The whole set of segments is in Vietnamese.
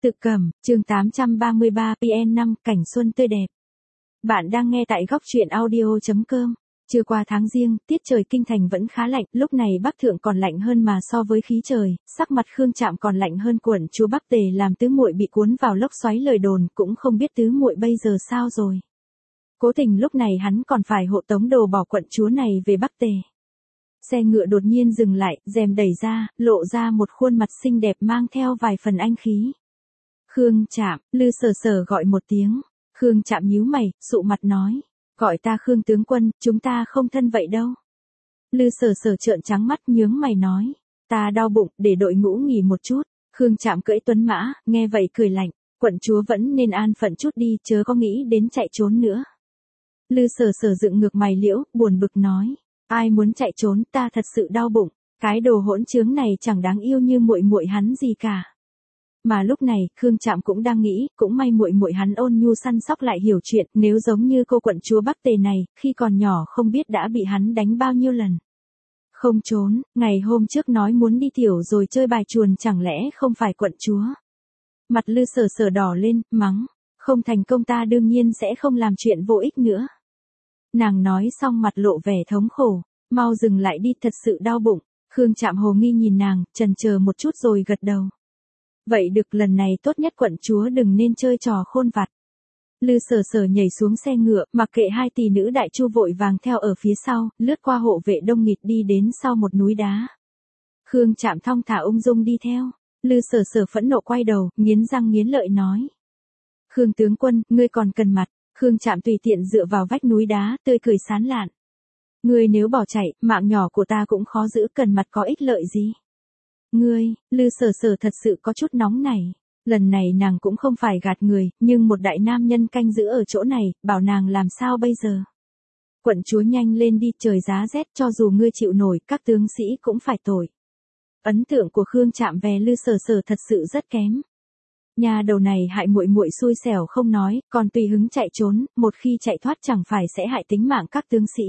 Tự Cẩm, chương 833 PN5 cảnh xuân tươi đẹp. Bạn đang nghe tại góc truyện audio.com. Chưa qua tháng Giêng, tiết trời kinh thành vẫn khá lạnh, lúc này Bắc Thượng còn lạnh hơn mà so với khí trời, sắc mặt Khương Trạm còn lạnh hơn quận chúa Bắc Tề làm tứ muội bị cuốn vào lốc xoáy lời đồn, cũng không biết tứ muội bây giờ sao rồi. Cố tình lúc này hắn còn phải hộ tống đồ bỏ quận chúa này về Bắc Tề. Xe ngựa đột nhiên dừng lại, rèm đẩy ra, lộ ra một khuôn mặt xinh đẹp mang theo vài phần anh khí. Khương Trạm, Lư Sở Sở gọi một tiếng. Khương Trạm nhíu mày, sụ mặt nói. Gọi ta Khương tướng quân, chúng ta không thân vậy đâu. Lư Sở Sở trợn trắng mắt nhướng mày nói. Ta đau bụng, để đội ngũ nghỉ một chút. Khương Trạm cưỡi tuấn mã, nghe vậy cười lạnh. Quận chúa vẫn nên an phận chút đi, chớ có nghĩ đến chạy trốn nữa. Lư Sở Sở dựng ngược mày liễu, buồn bực nói. Ai muốn chạy trốn, ta thật sự đau bụng. Cái đồ hỗn trướng này chẳng đáng yêu như muội muội hắn gì cả. Mà lúc này, Khương Trạm cũng đang nghĩ, cũng may muội muội hắn ôn nhu săn sóc lại hiểu chuyện, nếu giống như cô quận chúa Bắc Tề này, khi còn nhỏ không biết đã bị hắn đánh bao nhiêu lần. Không trốn, ngày hôm trước nói muốn đi tiểu rồi chơi bài chuồn chẳng lẽ không phải quận chúa. Mặt Lư Sở Sở đỏ lên, mắng, không thành công ta đương nhiên sẽ không làm chuyện vô ích nữa. Nàng nói xong mặt lộ vẻ thống khổ, mau dừng lại đi, thật sự đau bụng. Khương Trạm hồ nghi nhìn nàng, chần chờ một chút rồi gật đầu. Vậy được, lần này tốt nhất quận chúa đừng nên chơi trò khôn vặt. Lư Sở Sở nhảy xuống xe ngựa, mặc kệ hai tỷ nữ đại chu vội vàng theo ở phía sau, lướt qua hộ vệ đông nghịt đi đến sau một núi đá. Khương Trạm thong thả ung dung đi theo. Lư Sở Sở phẫn nộ quay đầu, nghiến răng nghiến lợi nói. Khương tướng quân, ngươi còn cần mặt. Khương Trạm tùy tiện dựa vào vách núi đá, tươi cười sán lạn. Ngươi nếu bỏ chạy, mạng nhỏ của ta cũng khó giữ, cần mặt có ích lợi gì. Ngươi, Lư Sở Sở thật sự có chút nóng nảy. Lần này nàng cũng không phải gạt người, nhưng một đại nam nhân canh giữ ở chỗ này, bảo nàng làm sao bây giờ. Quận chúa nhanh lên đi, trời giá rét, cho dù ngươi chịu nổi, các tướng sĩ cũng phải tội. Ấn tượng của Khương Trạm về Lư Sở Sở thật sự rất kém. Nhà đầu này hại muội muội xui xẻo không nói, còn tùy hứng chạy trốn, một khi chạy thoát chẳng phải sẽ hại tính mạng các tướng sĩ.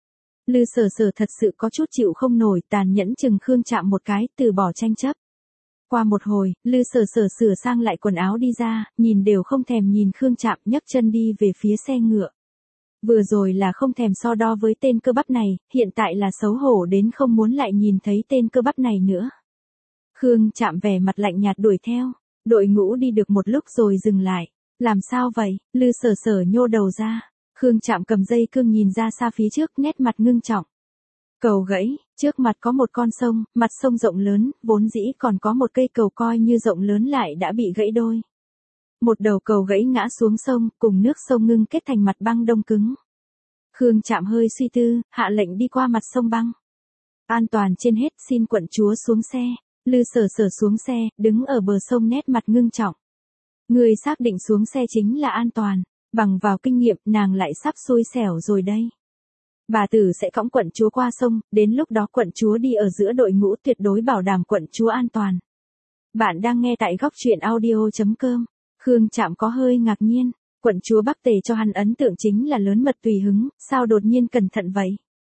Lư Sở Sở thật sự có chút chịu không nổi, tàn nhẫn chừng Khương Trạm một cái, từ bỏ tranh chấp. Qua một hồi, Lư Sở Sở sửa sang lại quần áo đi ra, nhìn đều không thèm nhìn Khương Trạm, nhấc chân đi về phía xe ngựa. Vừa rồi là không thèm so đo với tên cơ bắp này, hiện tại là xấu hổ đến không muốn lại nhìn thấy tên cơ bắp này nữa. Khương Trạm vẻ mặt lạnh nhạt đuổi theo, đội ngũ đi được một lúc rồi dừng lại. Làm sao vậy? Lư Sở Sở nhô đầu ra. Khương Trạm cầm dây cương nhìn ra xa phía trước, nét mặt ngưng trọng. Cầu gãy, trước mặt có một con sông, mặt sông rộng lớn, vốn dĩ còn có một cây cầu coi như rộng lớn lại đã bị gãy đôi. Một đầu cầu gãy ngã xuống sông, cùng nước sông ngưng kết thành mặt băng đông cứng. Khương Trạm hơi suy tư, hạ lệnh đi qua mặt sông băng. An toàn trên hết, xin quận chúa xuống xe. Lư Sở Sở xuống xe, đứng ở bờ sông nét mặt ngưng trọng. Người xác định xuống xe chính là an toàn. Bằng vào kinh nghiệm, nàng lại sắp xui xẻo rồi đây. Bà tử sẽ cõng quận chúa qua sông, đến lúc đó quận chúa đi ở giữa đội ngũ, tuyệt đối bảo đảm quận chúa an toàn. Bạn đang nghe tại góc truyện audio.com. Khương Trạm có hơi ngạc nhiên, quận chúa Bắc Tề cho hắn ấn tượng chính là lớn mật tùy hứng, sao đột nhiên cẩn thận vậy?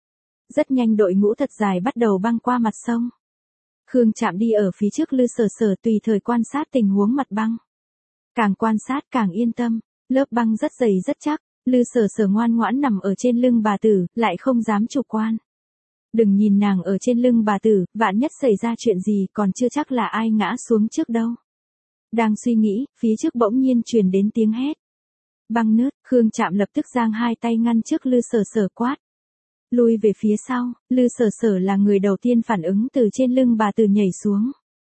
Rất nhanh đội ngũ thật dài bắt đầu băng qua mặt sông. Khương Trạm đi ở phía trước Lư Sở Sở tùy thời quan sát tình huống mặt băng. Càng quan sát càng yên tâm. Lớp băng rất dày rất chắc, Lư Sở Sở ngoan ngoãn nằm ở trên lưng bà tử, lại không dám chủ quan. Đừng nhìn nàng ở trên lưng bà tử, vạn nhất xảy ra chuyện gì còn chưa chắc là ai ngã xuống trước đâu. Đang suy nghĩ, phía trước bỗng nhiên truyền đến tiếng hét. Băng nứt, Khương Trạm lập tức giang hai tay ngăn trước Lư Sở Sở quát. Lui về phía sau, Lư Sở Sở là người đầu tiên phản ứng từ trên lưng bà tử nhảy xuống.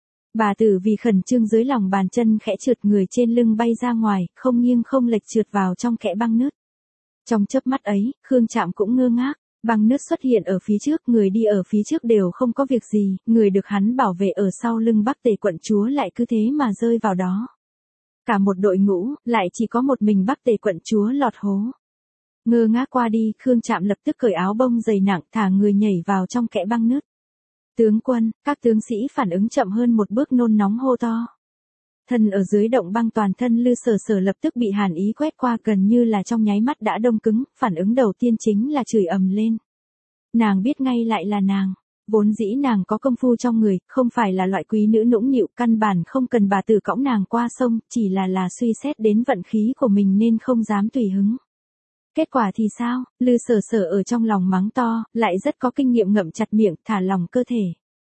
Bà tử vì khẩn trương dưới lòng bàn chân khẽ trượt, người trên lưng bay ra ngoài, không nghiêng không lệch trượt vào trong kẽ băng nứt. Trong chớp mắt ấy, Khương Trạm cũng ngơ ngác, băng nứt xuất hiện ở phía trước, người đi ở phía trước đều không có việc gì, người được hắn bảo vệ ở sau lưng Bắc Tề quận chúa lại cứ thế mà rơi vào đó. Cả một đội ngũ, lại chỉ có một mình Bắc Tề quận chúa lọt hố. Ngơ ngác qua đi, Khương Trạm lập tức cởi áo bông dày nặng, thả người nhảy vào trong kẽ băng nứt. Tướng quân, các tướng sĩ phản ứng chậm hơn một bước nôn nóng hô to. Thân ở dưới động băng, toàn thân Lư Sở Sở lập tức bị hàn ý quét qua, gần như là trong nháy mắt đã đông cứng, phản ứng đầu tiên chính là chửi ầm lên. Nàng biết ngay lại là nàng. Vốn dĩ nàng có công phu trong người, không phải là loại quý nữ nũng nịu, căn bản không cần bà tử cõng nàng qua sông, chỉ là suy xét đến vận khí của mình nên không dám tùy hứng. Kết quả thì sao, Lư Sở Sở ở trong lòng mắng to, lại rất có kinh nghiệm ngậm chặt miệng, thả lỏng cơ thể.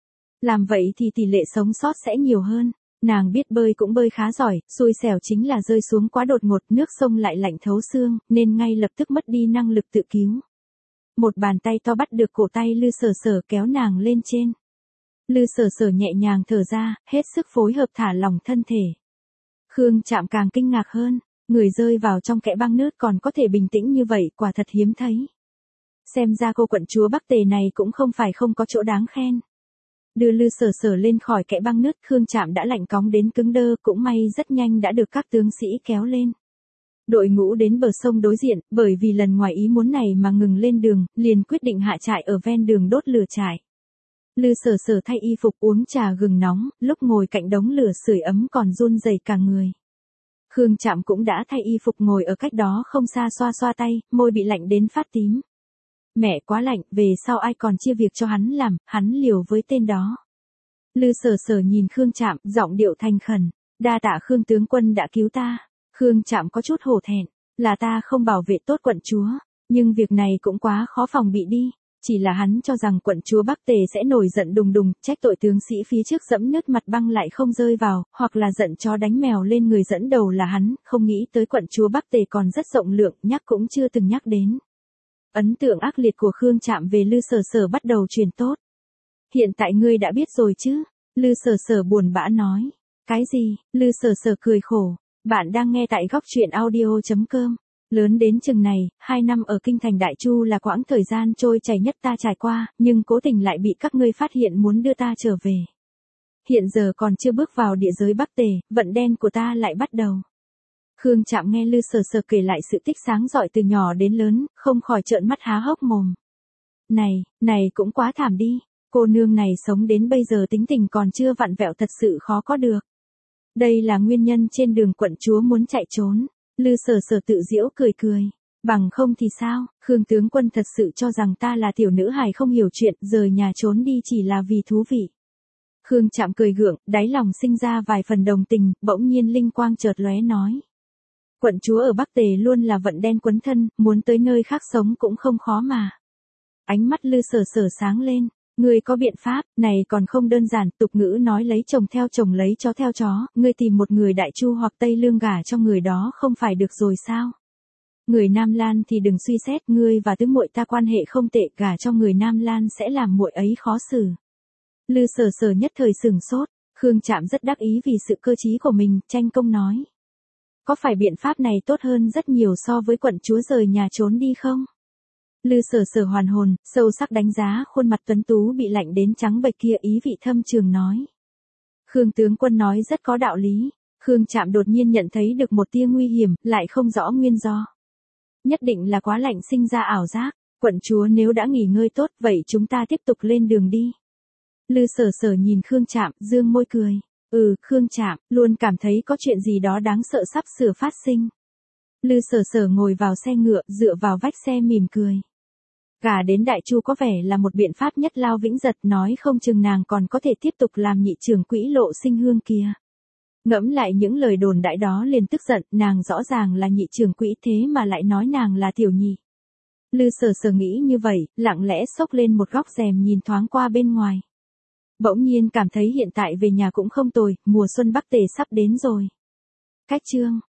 Làm vậy thì tỷ lệ sống sót sẽ nhiều hơn. Nàng biết bơi cũng bơi khá giỏi, xui xẻo chính là rơi xuống quá đột ngột, nước sông lại lạnh thấu xương, nên ngay lập tức mất đi năng lực tự cứu. Một bàn tay to bắt được cổ tay Lư Sở Sở kéo nàng lên trên. Lư Sở Sở nhẹ nhàng thở ra, hết sức phối hợp thả lỏng thân thể. Khương Trạm càng kinh ngạc hơn, người rơi vào trong kẽ băng nước còn có thể bình tĩnh như vậy, quả thật hiếm thấy. Xem ra cô quận chúa Bắc Tề này cũng không phải không có chỗ đáng khen. Đưa Lư Sở Sở lên khỏi kẽ băng nước, Khương Trạm đã lạnh cóng đến cứng đơ, cũng may rất nhanh đã được các tướng sĩ kéo lên. Đội ngũ đến bờ sông đối diện, bởi vì lần ngoài ý muốn này mà ngừng lên đường, liền quyết định hạ trại ở ven đường đốt lửa trại. Lư Sở Sở thay y phục uống trà gừng nóng, lúc ngồi cạnh đống lửa sưởi ấm còn run rẩy cả người. Khương Trạm cũng đã thay y phục ngồi ở cách đó không xa xoa xoa tay, môi bị lạnh đến phát tím. Mẹ quá lạnh, về sau ai còn chia việc cho hắn làm, hắn liều với tên đó. Lư Sở Sở nhìn Khương Trạm, giọng điệu thành khẩn, đa tạ Khương tướng quân đã cứu ta. Khương Trạm có chút hổ thẹn, là ta không bảo vệ tốt quận chúa, nhưng việc này cũng quá khó phòng bị đi. Chỉ là hắn cho rằng quận chúa Bắc Tề sẽ nổi giận đùng đùng, trách tội tướng sĩ phía trước dẫm nứt mặt băng lại không rơi vào, hoặc là giận chó đánh mèo lên người dẫn đầu là hắn, không nghĩ tới quận chúa Bắc Tề còn rất rộng lượng, nhắc cũng chưa từng nhắc đến. Ấn tượng ác liệt của Khương Trạm về Lư Sở Sở bắt đầu truyền tốt. Hiện tại ngươi đã biết rồi chứ? Lư Sở Sở buồn bã nói. Cái gì? Lư Sở Sở cười khổ. Bạn đang nghe tại góc truyện audio.com. Lớn đến chừng này, 2 năm ở kinh thành Đại Chu là quãng thời gian trôi chảy nhất ta trải qua, nhưng cố tình lại bị các ngươi phát hiện muốn đưa ta trở về. Hiện giờ còn chưa bước vào địa giới Bắc Tề, vận đen của ta lại bắt đầu. Khương Trạm nghe Lư Sở Sở kể lại sự tích sáng rọi từ nhỏ đến lớn, không khỏi trợn mắt há hốc mồm. Này cũng quá thảm đi, cô nương này sống đến bây giờ tính tình còn chưa vặn vẹo thật sự khó có được. Đây là nguyên nhân trên đường quận chúa muốn chạy trốn. Lư Sở Sở tự giễu cười cười. Bằng không thì sao, Khương tướng quân thật sự cho rằng ta là tiểu nữ hài không hiểu chuyện, rời nhà trốn đi chỉ là vì thú vị. Khương Trạm cười gượng, đáy lòng sinh ra vài phần đồng tình, bỗng nhiên linh quang chợt lóe nói. Quận chúa ở Bắc Tề luôn là vận đen quấn thân, muốn tới nơi khác sống cũng không khó mà. Ánh mắt Lư Sở Sở sáng lên. Ngươi có biện pháp, này còn không đơn giản, tục ngữ nói lấy chồng theo chồng lấy chó theo chó, ngươi tìm một người Đại Chu hoặc Tây Lương gả cho người đó không phải được rồi sao? Người Nam Lan thì đừng suy xét, ngươi và tứ muội ta quan hệ không tệ, gả cho người Nam Lan sẽ làm muội ấy khó xử. Lư Sở Sở nhất thời sửng sốt, Khương Trạm rất đắc ý vì sự cơ trí của mình, tranh công nói. Có phải biện pháp này tốt hơn rất nhiều so với quận chúa rời nhà trốn đi không? Lư Sở Sở hoàn hồn, sâu sắc đánh giá khuôn mặt tuấn tú bị lạnh đến trắng bệch kia, ý vị thâm trường nói. Khương tướng quân nói rất có đạo lý. Khương Trạm đột nhiên nhận thấy được một tia nguy hiểm, lại không rõ nguyên do. Nhất định là quá lạnh sinh ra ảo giác. Quận chúa nếu đã nghỉ ngơi tốt, vậy chúng ta tiếp tục lên đường đi. Lư Sở Sở nhìn Khương Trạm, dương môi cười. Khương Trạm, luôn cảm thấy có chuyện gì đó đáng sợ sắp sửa phát sinh. Lư Sở Sở ngồi vào xe ngựa, dựa vào vách xe mỉm cười. Gả đến Đại Chu có vẻ là một biện pháp nhất lao vĩnh giật, nói không chừng nàng còn có thể tiếp tục làm nhị trưởng quỹ Lộ Sinh Hương kia. Ngẫm lại những lời đồn đại đó liền tức giận, nàng rõ ràng là nhị trưởng quỹ thế mà lại nói nàng là tiểu nhị. Lư Sở Sở nghĩ như vậy, lặng lẽ xốc lên một góc rèm nhìn thoáng qua bên ngoài. Bỗng nhiên cảm thấy hiện tại về nhà cũng không tồi, mùa xuân Bắc Tề sắp đến rồi. Cách chương